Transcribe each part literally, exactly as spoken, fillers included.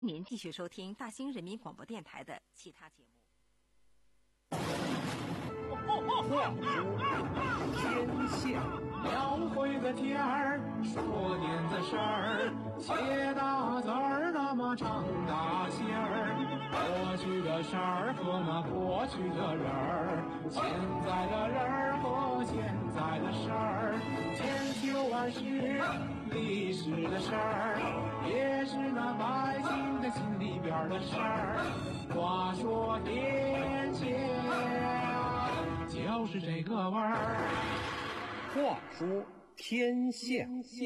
您继续收听大兴人民广播电台的其他节目。 话说天下， 描绘个天儿，说点子事儿，写大字儿，那么唱大戏儿。过去的事儿和那过去的人儿，现在的人儿和现在的事儿，千秋万世历史的事儿，也是那百姓的心里边的事儿。话说天下，就是这个味儿。 话说天下，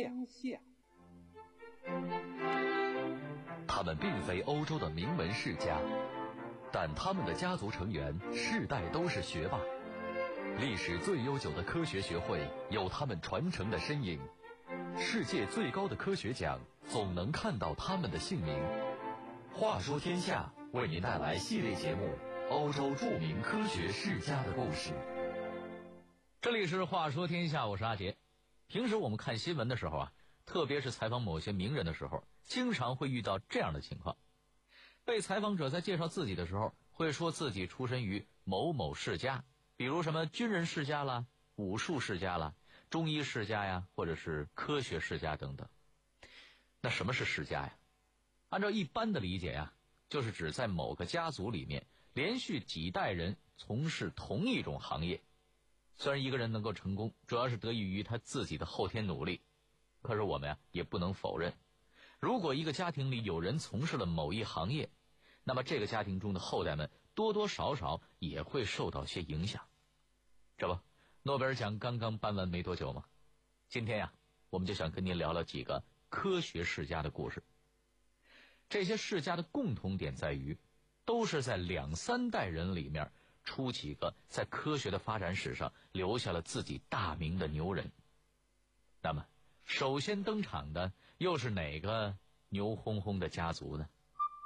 他们并非欧洲的名门世家，但他们的家族成员世代都是学霸。历史最悠久的科学学会有他们传承的身影，世界最高的科学奖总能看到他们的姓名。话说天下为您带来系列节目《欧洲著名科学世家的故事》。 这里是话说天下，我是阿杰。平时我们看新闻的时候啊，特别是采访某些名人的时候，经常会遇到这样的情况。被采访者在介绍自己的时候，会说自己出身于某某世家，比如什么军人世家啦、武术世家啦、中医世家呀，或者是科学世家等等。那什么是世家呀？按照一般的理解呀，就是指在某个家族里面连续几代人从事同一种行业。虽然一个人能够成功，主要是得益于他自己的后天努力，可是我们呀也不能否认，如果一个家庭里有人从事了某一行业，那么这个家庭中的后代们多多少少也会受到些影响。这不，诺贝尔奖刚刚颁完没多久嘛，今天呀，我们就想跟您聊聊几个科学世家的故事。这些世家的共同点在于，都是在两三代人里面出几个在科学的发展史上留下了自己大名的牛人。那么首先登场的又是哪个牛哄哄的家族呢？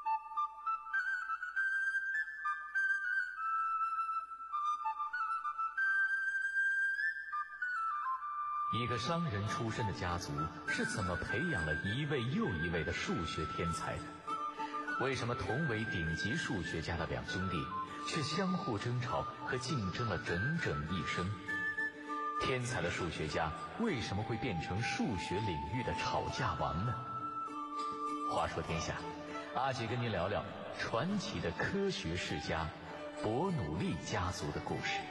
一个商人出身的家族是怎么培养了一位又一位的数学天才的？为什么同为顶级数学家的两兄弟却相互争吵和竞争了整整一生？天才的数学家为什么会变成数学领域的吵架王呢？话说天下，阿杰跟您聊聊传奇的科学世家伯努利家族的故事。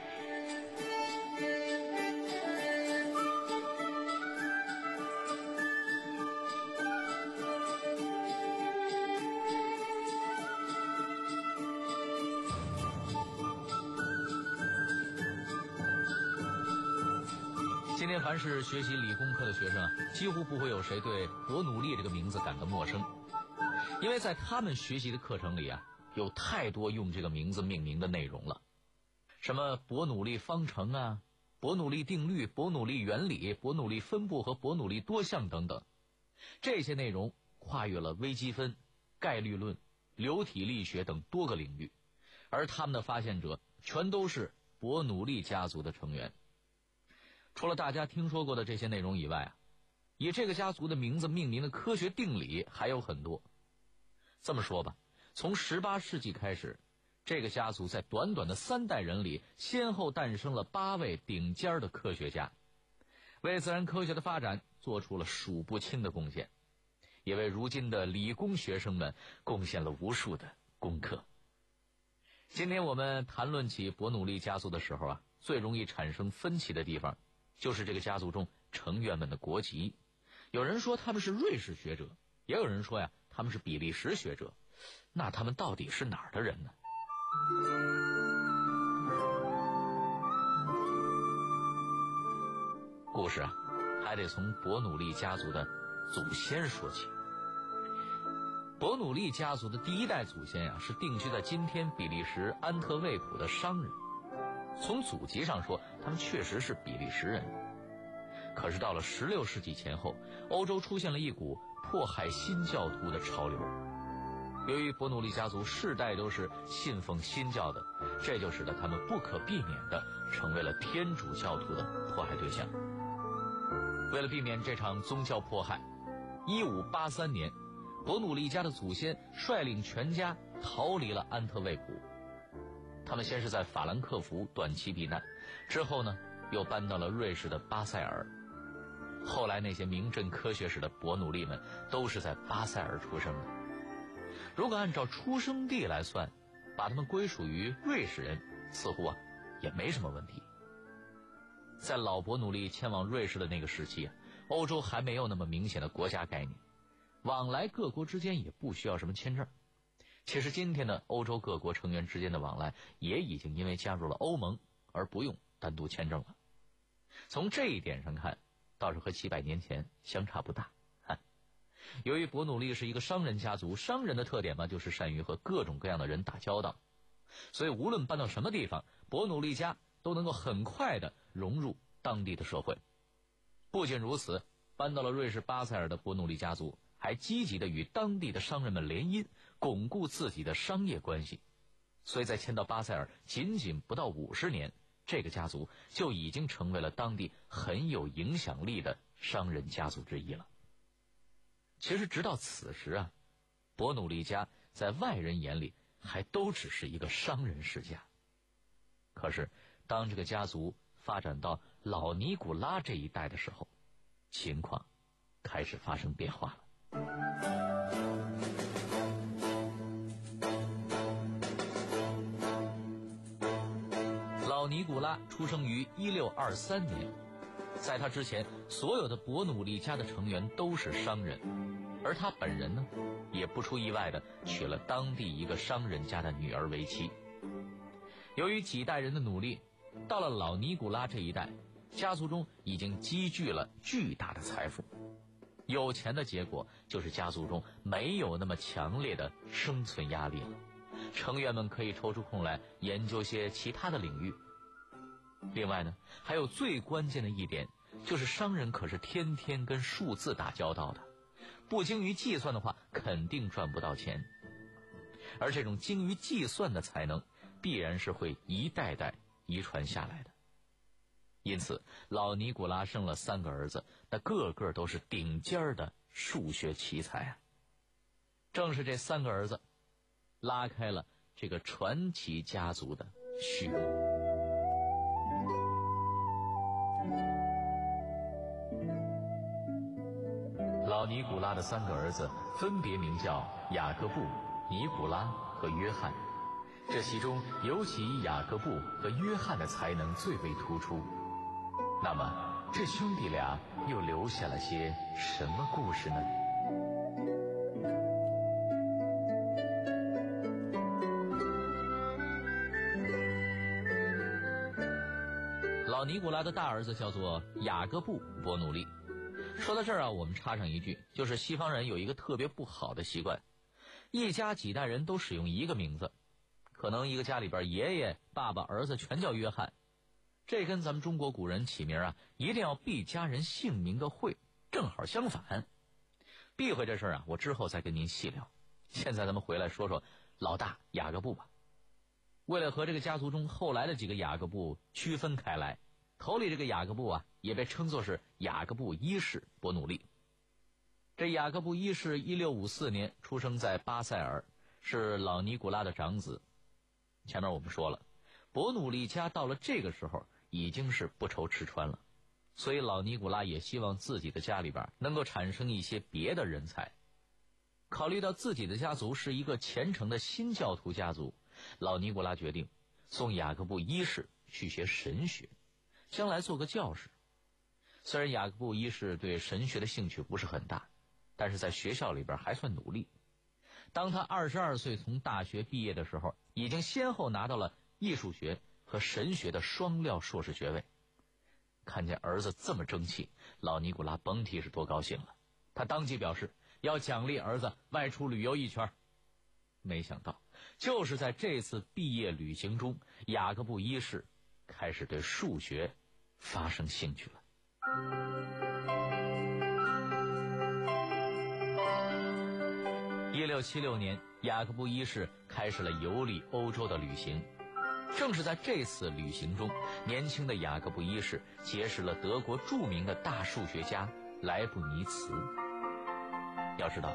今天凡是学习理工科的学生啊，几乎不会有谁对伯努利这个名字感到陌生，因为在他们学习的课程里啊，有太多用这个名字命名的内容了，什么伯努利方程啊、伯努利定律、伯努利原理、伯努利分布和伯努利多项等等。这些内容跨越了微积分、概率论、流体力学等多个领域，而他们的发现者全都是伯努利家族的成员。除了大家听说过的这些内容以外啊，以这个家族的名字命名的科学定理还有很多。这么说吧，从十八世纪开始，这个家族在短短的三代人里先后诞生了八位顶尖的科学家，为自然科学的发展做出了数不清的贡献，也为如今的理工学生们贡献了无数的功课。今天我们谈论起伯努利家族的时候啊，最容易产生分歧的地方就是这个家族中成员们的国籍。有人说他们是瑞士学者，也有人说呀他们是比利时学者，那他们到底是哪儿的人呢？故事啊还得从伯努利家族的祖先说起。伯努利家族的第一代祖先啊是定居在今天比利时安特卫普的商人，从祖籍上说他们确实是比利时人。可是到了十六世纪前后，欧洲出现了一股迫害新教徒的潮流。由于伯努利家族世代都是信奉新教的，这就使得他们不可避免地成为了天主教徒的迫害对象。为了避免这场宗教迫害，一五八三年伯努利家的祖先率领全家逃离了安特卫普。他们先是在法兰克福短期避难，之后呢又搬到了瑞士的巴塞尔。后来那些名震科学史的伯努利们都是在巴塞尔出生的。如果按照出生地来算，把他们归属于瑞士人似乎啊也没什么问题。在老伯努利迁往瑞士的那个时期啊，欧洲还没有那么明显的国家概念，往来各国之间也不需要什么签证。其实今天的欧洲各国成员之间的往来也已经因为加入了欧盟而不用单独签证了。从这一点上看，倒是和几百年前相差不大。由于伯努利是一个商人家族，商人的特点嘛，就是善于和各种各样的人打交道，所以无论搬到什么地方，伯努利家都能够很快地融入当地的社会。不仅如此，搬到了瑞士巴塞尔的伯努利家族还积极地与当地的商人们联姻，巩固自己的商业关系。所以在迁到巴塞尔仅仅不到五十年，这个家族就已经成为了当地很有影响力的商人家族之一了。其实直到此时啊，伯努利家在外人眼里还都只是一个商人世家。可是当这个家族发展到老尼古拉这一代的时候，情况开始发生变化了。老尼古拉出生于一六二三年，在他之前，所有的伯努利家的成员都是商人，而他本人呢，也不出意外的娶了当地一个商人家的女儿为妻。由于几代人的努力，到了老尼古拉这一代，家族中已经积聚了巨大的财富。有钱的结果就是家族中没有那么强烈的生存压力了，成员们可以抽出空来研究些其他的领域。另外呢，还有最关键的一点，就是商人可是天天跟数字打交道的，不精于计算的话肯定赚不到钱。而这种精于计算的才能必然是会一代代遗传下来的。因此老尼古拉生了三个儿子，那个个都是顶尖的数学奇才啊。正是这三个儿子拉开了这个传奇家族的序幕。老尼古拉的三个儿子分别名叫雅各布、尼古拉和约翰，这其中尤其以雅各布和约翰的才能最为突出。那么这兄弟俩又留下了些什么故事呢？老尼古拉的大儿子叫做雅各布·伯努利。说到这儿啊，我们插上一句，就是西方人有一个特别不好的习惯，一家几代人都使用一个名字，可能一个家里边爷爷、爸爸、儿子全叫约翰，这跟咱们中国古人起名啊，一定要避家人姓名的讳，正好相反。避讳这事儿啊，我之后再跟您细聊。现在咱们回来说说老大雅各布吧。为了和这个家族中后来的几个雅各布区分开来，头里这个雅各布啊，也被称作是雅各布一世伯努利。这雅各布一世一六五四年出生在巴塞尔，是老尼古拉的长子。前面我们说了，伯努利家到了这个时候已经是不愁吃穿了，所以老尼古拉也希望自己的家里边能够产生一些别的人才。考虑到自己的家族是一个虔诚的新教徒家族，老尼古拉决定送雅各布一世去学神学，将来做个教士。虽然雅各布一世对神学的兴趣不是很大，但是在学校里边还算努力。当他二十二岁从大学毕业的时候，已经先后拿到了艺术学和神学的双料硕士学位。看见儿子这么争气，老尼古拉甭提是多高兴了。他当即表示要奖励儿子外出旅游一圈。没想到就是在这次毕业旅行中，雅各布一世开始对数学发生兴趣了。一六七六年，雅各布一世开始了游历欧洲的旅行。正是在这次旅行中，年轻的雅各布一世结识了德国著名的大数学家莱布尼茨。要知道，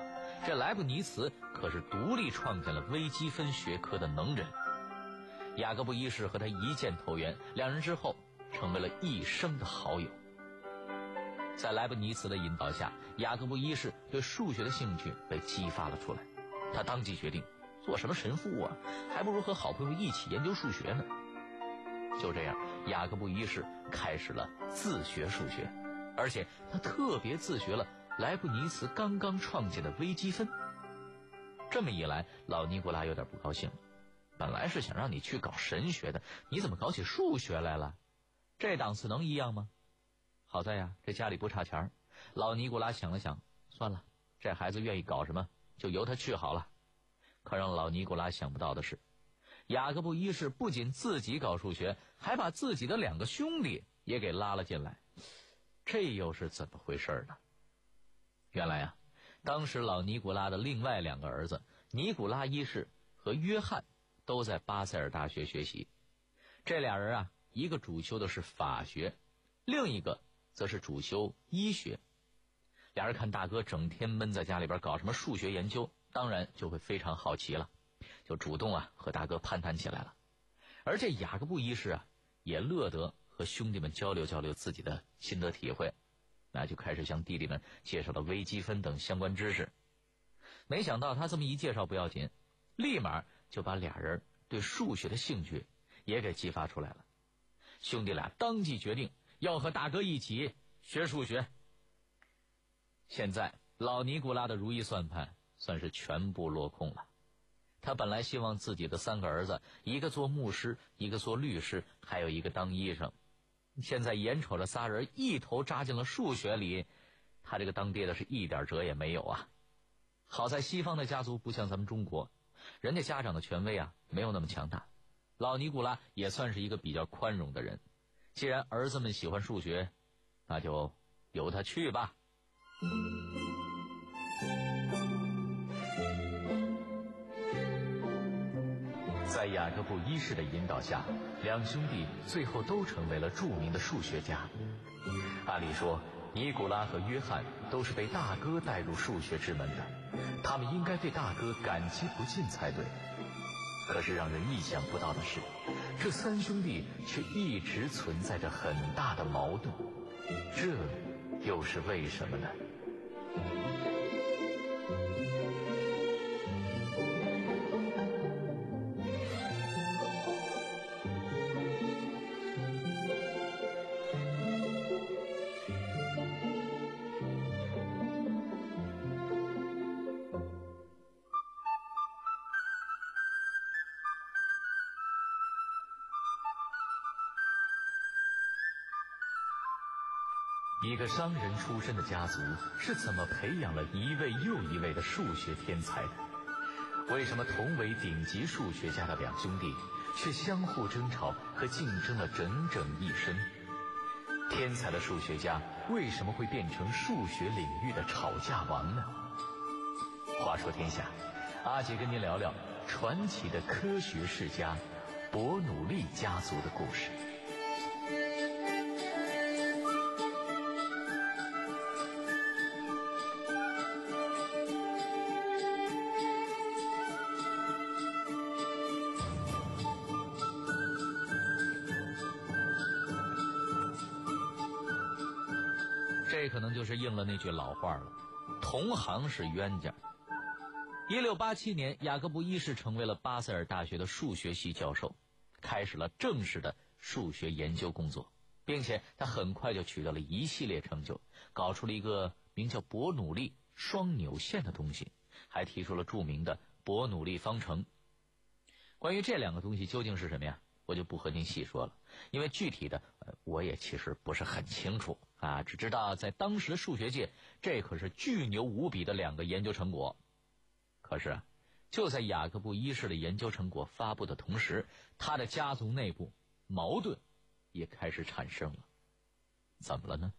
这莱布尼茨可是独立创建了微积分学科的能人。雅各布一世和他一箭投缘，两人之后成为了一生的好友。在莱布尼茨的引导下，雅各布一世对数学的兴趣被激发了出来。他当即决定，做什么神父啊，还不如和好朋友一起研究数学呢。就这样，雅各布一世开始了自学数学，而且他特别自学了莱布尼茨刚刚创建的微积分。这么一来，老尼古拉有点不高兴了。本来是想让你去搞神学的，你怎么搞起数学来了？这档次能一样吗？好在呀，这家里不差钱，老尼古拉想了想，算了，这孩子愿意搞什么就由他去好了。可让老尼古拉想不到的是，雅各布一世不仅自己搞数学，还把自己的两个兄弟也给拉了进来。这又是怎么回事呢？原来啊，当时老尼古拉的另外两个儿子尼古拉一世和约翰都在巴塞尔大学学习。这俩人啊，一个主修的是法学，另一个则是主修医学。俩人看大哥整天闷在家里边搞什么数学研究，当然就会非常好奇了，就主动啊和大哥攀谈起来了。而这雅各布一世啊，也乐得和兄弟们交流交流自己的心得体会，那就开始向弟弟们介绍了微积分等相关知识。没想到他这么一介绍不要紧，立马就把俩人对数学的兴趣也给激发出来了。兄弟俩当即决定要和大哥一起学数学。现在老尼古拉的如意算盘算是全部落空了。他本来希望自己的三个儿子，一个做牧师，一个做律师，还有一个当医生。现在眼瞅着仨人一头扎进了数学里，他这个当爹的是一点辙也没有啊。好在西方的家族不像咱们中国，人家家长的权威啊没有那么强大。老尼古拉也算是一个比较宽容的人，既然儿子们喜欢数学，那就由他去吧。在雅各布一世的引导下，两兄弟最后都成为了著名的数学家。按理说，尼古拉和约翰都是被大哥带入数学之门的，他们应该对大哥感激不尽才对。可是让人意想不到的是，这三兄弟却一直存在着很大的矛盾，这又是为什么呢？一个商人出身的家族是怎么培养了一位又一位的数学天才的？为什么同为顶级数学家的两兄弟却相互争吵和竞争了整整一生？天才的数学家为什么会变成数学领域的吵架王呢？话说天下，阿杰跟您聊聊传奇的科学世家伯努利家族的故事。这可能就是应了那句老话了，同行是冤家。一六八七年，雅各布一世成为了巴塞尔大学的数学系教授，开始了正式的数学研究工作，并且他很快就取得了一系列成就，搞出了一个名叫伯努利双扭线的东西，还提出了著名的伯努利方程。关于这两个东西究竟是什么呀，我就不和您细说了，因为具体的、呃、我也其实不是很清楚啊，只知道在当时的数学界，这可是巨牛无比的两个研究成果。可是啊，就在雅各布一世的研究成果发布的同时，他的家族内部矛盾也开始产生了。怎么了呢？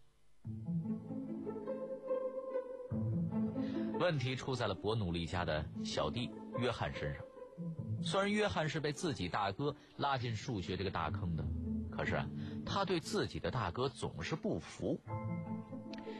问题出在了伯努利家的小弟约翰身上。虽然约翰是被自己大哥拉进数学这个大坑的，可是啊，他对自己的大哥总是不服。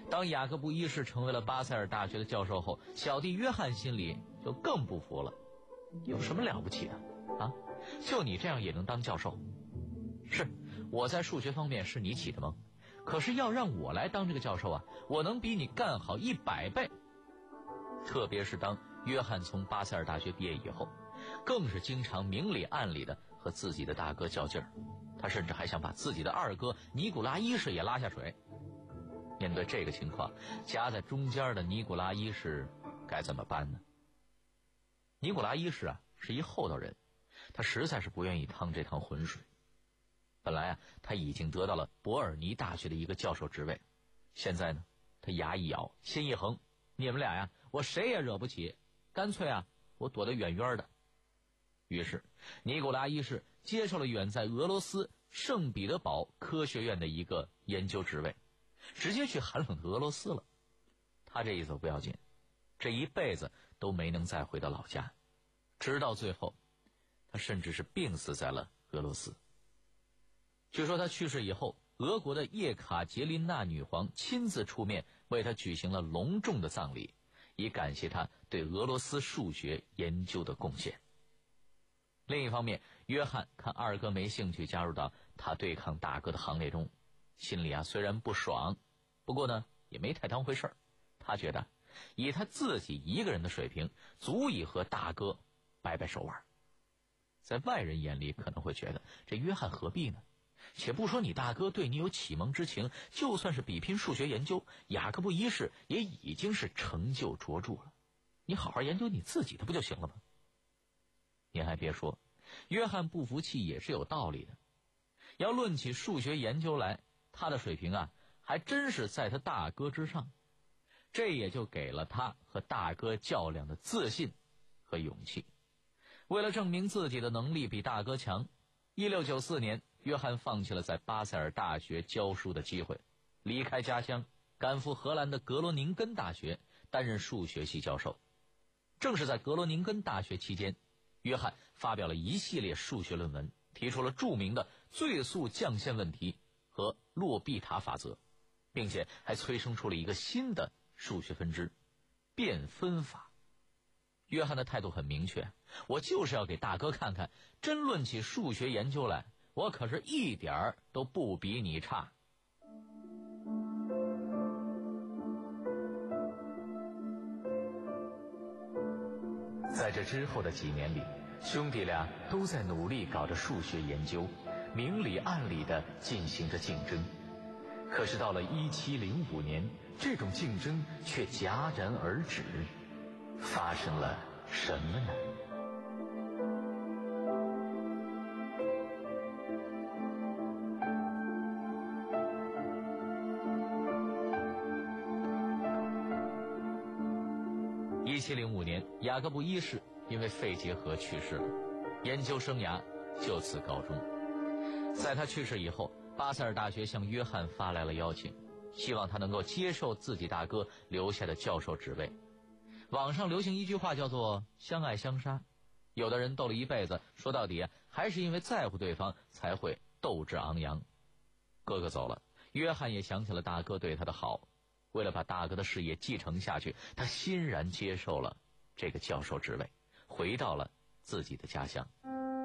当雅各布一世成为了巴塞尔大学的教授后，小弟约翰心里就更不服了。有什么了不起的啊？就你这样也能当教授？是，我在数学方面是你起的蒙，可是要让我来当这个教授啊，我能比你干好一百倍。特别是当约翰从巴塞尔大学毕业以后，更是经常明里暗里的和自己的大哥较劲儿，他甚至还想把自己的二哥尼古拉一世也拉下水。面对这个情况，夹在中间的尼古拉一世该怎么办呢？尼古拉一世啊是一厚道人，他实在是不愿意趟这趟浑水。本来啊他已经得到了伯尔尼大学的一个教授职位，现在呢他牙一咬，心一横，你们俩呀我谁也惹不起，干脆啊我躲得远远的。于是尼古拉一世接受了远在俄罗斯圣彼得堡科学院的一个研究职位，直接去寒冷的俄罗斯了。他这一走不要紧，这一辈子都没能再回到老家，直到最后他甚至是病死在了俄罗斯。据说他去世以后，俄国的叶卡捷琳娜女皇亲自出面为他举行了隆重的葬礼，以感谢他对俄罗斯数学研究的贡献。另一方面，约翰看二哥没兴趣加入到他对抗大哥的行列中，心里啊虽然不爽，不过呢也没太当回事儿。他觉得以他自己一个人的水平，足以和大哥掰掰手腕。在外人眼里可能会觉得这约翰何必呢？且不说你大哥对你有启蒙之情，就算是比拼数学研究，雅各布一世也已经是成就卓著了，你好好研究你自己的不就行了吗？您还别说，约翰不服气也是有道理的。要论起数学研究来，他的水平啊还真是在他大哥之上，这也就给了他和大哥较量的自信和勇气。为了证明自己的能力比大哥强，一六九四年约翰放弃了在巴塞尔大学教书的机会，离开家乡，赶赴荷兰的格罗宁根大学担任数学系教授。正是在格罗宁根大学期间，约翰发表了一系列数学论文，提出了著名的最速降线问题和洛必塔法则，并且还催生出了一个新的数学分支——变分法。约翰的态度很明确，我就是要给大哥看看，真论起数学研究来，我可是一点儿都不比你差。 在这之后的几年里，兄弟俩都在努力搞着数学研究，明里暗里的进行着竞争。可是到了一七零五年，这种竞争却戛然而止。发生了什么呢？ 一七零五年，雅各布一世因为肺结核去世了，研究生涯就此告终。在他去世以后，巴塞尔大学向约翰发来了邀请，希望他能够接受自己大哥留下的教授职位。网上流行一句话叫做相爱相杀，有的人斗了一辈子，说到底还是因为在乎对方才会斗志昂扬。哥哥走了，约翰也想起了大哥对他的好，为了把大哥的事业继承下去，他欣然接受了这个教授职位，回到了自己的家乡。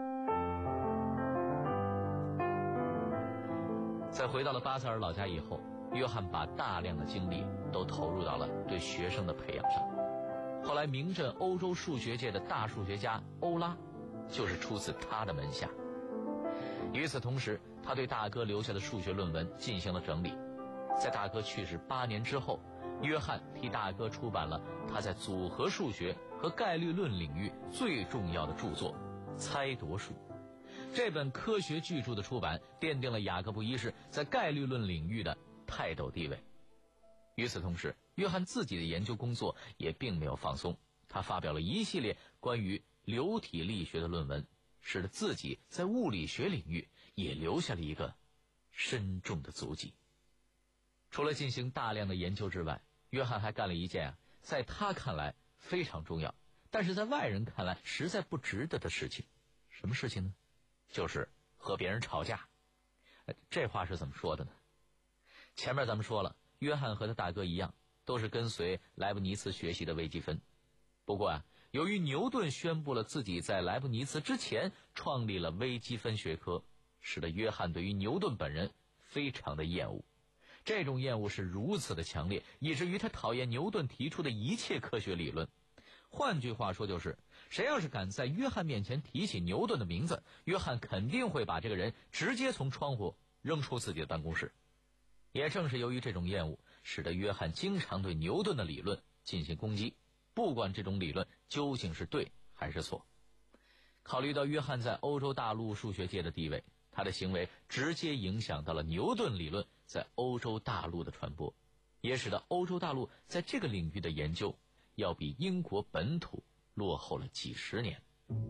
在回到了巴塞尔老家以后，约翰把大量的精力都投入到了对学生的培养上。后来名震欧洲数学界的大数学家欧拉就是出自他的门下。与此同时，他对大哥留下的数学论文进行了整理。在大哥去世八年之后，约翰替大哥出版了他在组合数学和概率论领域最重要的著作《猜夺数》。这本科学巨著的出版奠定了雅各布一世在概率论领域的泰斗地位。与此同时，约翰自己的研究工作也并没有放松，他发表了一系列关于流体力学的论文，使得自己在物理学领域也留下了一个深重的足迹。除了进行大量的研究之外，约翰还干了一件啊，在他看来非常重要，但是在外人看来实在不值得的事情。什么事情呢？就是和别人吵架。这话是怎么说的呢？前面咱们说了， 约翰和他大哥一样，都是跟随莱布尼茨学习的微积分。不过啊，由于牛顿宣布了自己在莱布尼茨之前创立了微积分学科，使得约翰对于牛顿本人非常的厌恶。这种厌恶是如此的强烈，以至于他讨厌牛顿提出的一切科学理论。换句话说，就是谁要是敢在约翰面前提起牛顿的名字，约翰肯定会把这个人直接从窗户扔出自己的办公室。也正是由于这种厌恶，使得约翰经常对牛顿的理论进行攻击，不管这种理论究竟是对还是错。考虑到约翰在欧洲大陆数学界的地位，他的行为直接影响到了牛顿理论在欧洲大陆的传播，也使得欧洲大陆在这个领域的研究要比英国本土落后了几十年。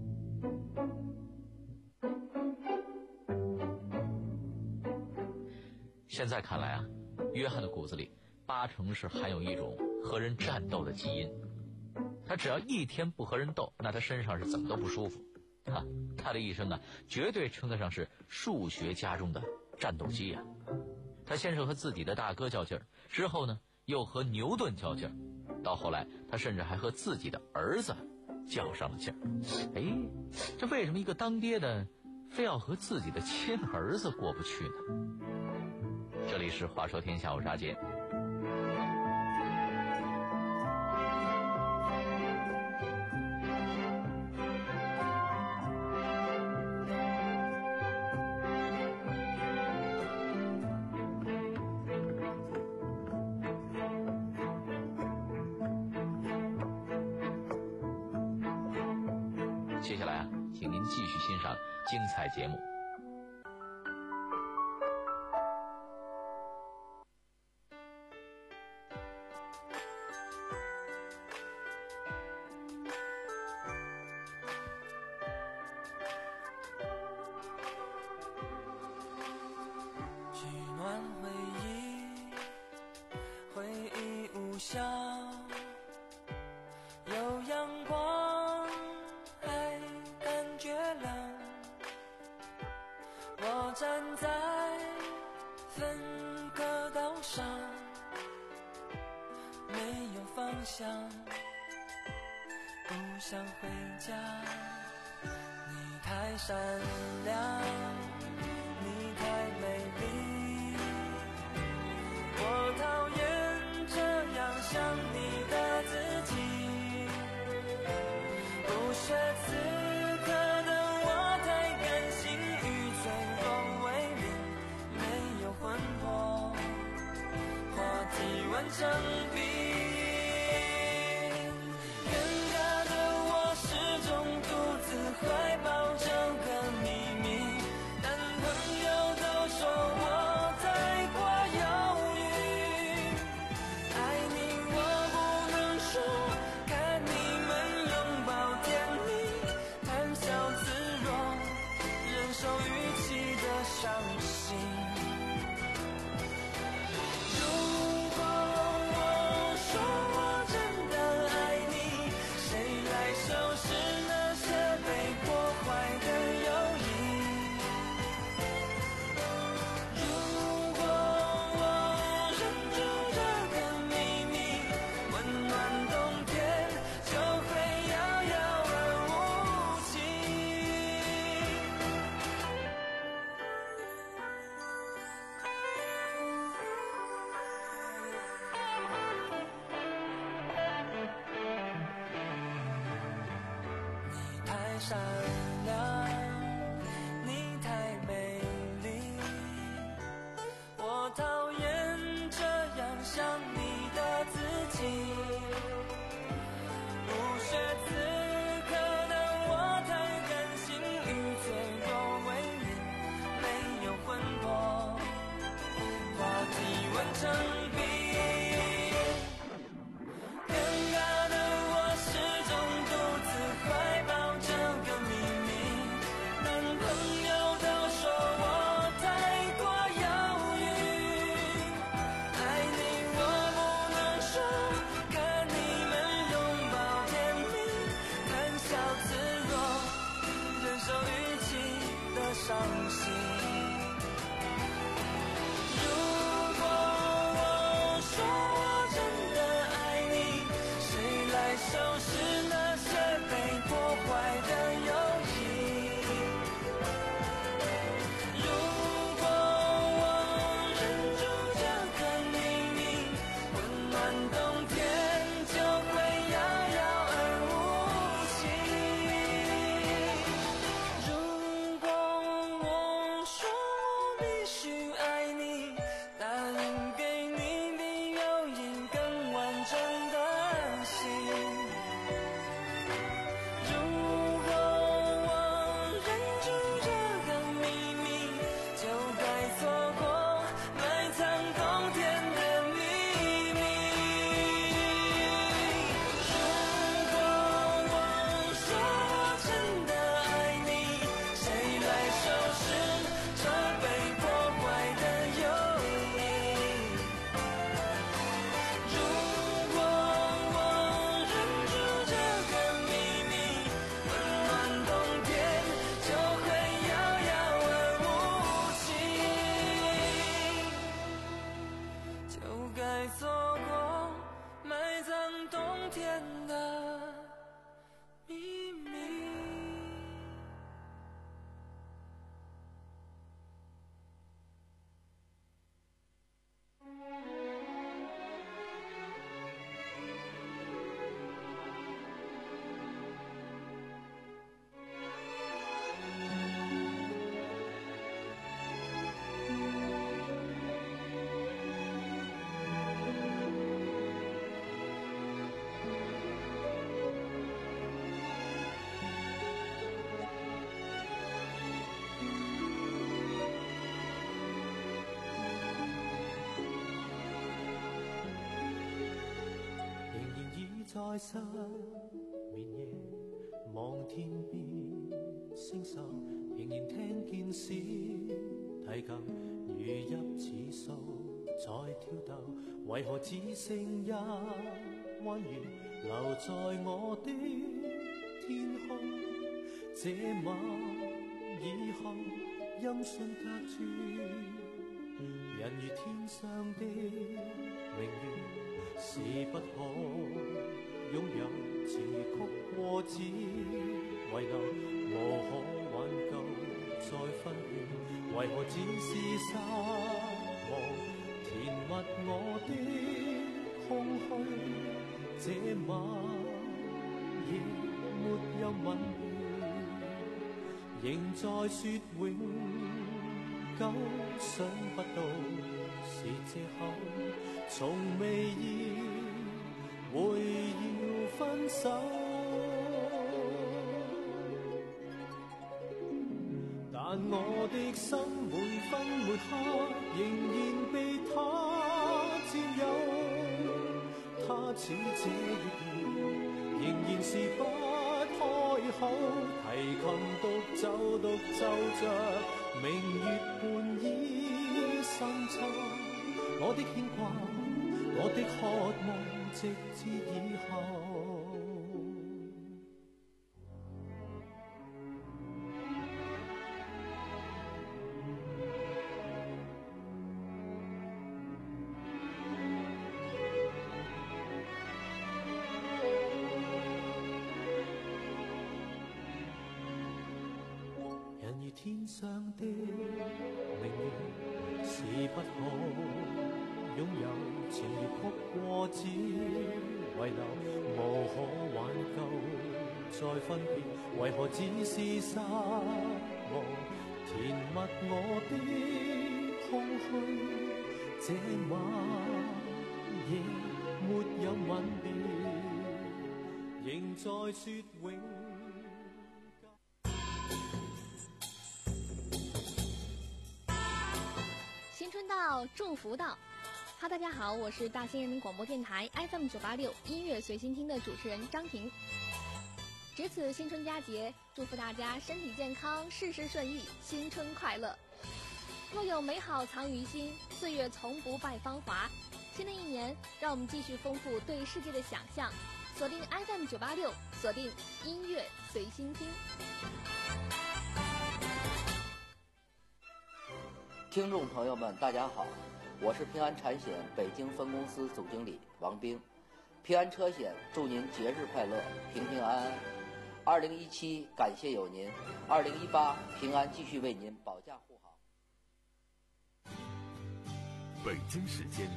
现在看来啊，约翰的骨子里八成是含有一种和人战斗的基因。他只要一天不和人斗，那他身上是怎么都不舒服啊！他的一生啊，绝对称得上是数学家中的战斗机啊！他先是和自己的大哥较劲儿，之后呢，又和牛顿较劲儿，到后来他甚至还和自己的儿子较上了劲儿。哎，这为什么一个当爹的非要和自己的亲儿子过不去呢？这里是话说天下，我是阿杰。接下来啊，请您继续欣赏精彩节目。 取暖回忆，回忆无效，有阳光还感觉冷，我站在分隔岛上，没有方向，不想回家。你太善良，你太美丽，我讨厌这样想你的自己。不屑此刻的我太感性与脆弱为邻，没有魂魄，话题完成笔。尴尬的我始终独自怀抱这个秘密，男朋友都说我太过犹豫，爱你我不能说，看你们拥抱甜蜜，谈笑自若，忍受语气的伤心。如果我说我真的爱你，谁来收拾那些被破坏的友谊？如果我忍住这个秘密，温暖冬天就会遥遥而无期。你太善良，你太美丽，我讨厌这样想你的自己。不屑此刻的我太感性与脆弱为邻，没有魂魄，话题完成笔。尴尬的我始终独自怀抱这个秘密，男朋友都说我太过犹豫，爱你我不能说，看你们拥抱甜蜜，谈笑自若，忍受语气的伤心。如果我在失眠夜，望天边星宿，仍然聽見小提琴如泣似訴在跳逗，為何只剩一彎月留在我的天空？這晚以後音訊隔絕，人如天上的明月，是不可擁有情如曲過只遺留，無可挽救再分別，為何只是失望填密我的空虛？這晚亦沒有吻別，仍在說永久，想不到是藉口，從未意會要分手。但我的心每分每刻仍然被他佔有，他似這月兒仍然是不開口，提琴獨奏獨奏着明月半倚深秋，我的牽掛，我的渴望，直至以後。天上的明月是不可擁有，情如曲過只遺留，無可挽救再分別，為何只是失望填密我的空虛？這晚亦沒有吻別，仍在說永。 新春到，祝福到。哈，大家好，我是大兴人民广播电台 F M 九八六音乐随心听的主持人张婷。值此新春佳节，祝福大家身体健康，事事顺意，新春快乐。若有美好藏于心，岁月从不败芳华。新的一年，让我们继续丰富对世界的想象。锁定 F M 九八六，锁定音乐随心听。 听众朋友们，大家好，我是平安产险北京分公司总经理王兵。平安车险祝您节日快乐，平平安安。二零一七感谢有您，二零一八平安继续为您保驾护航。 北京时间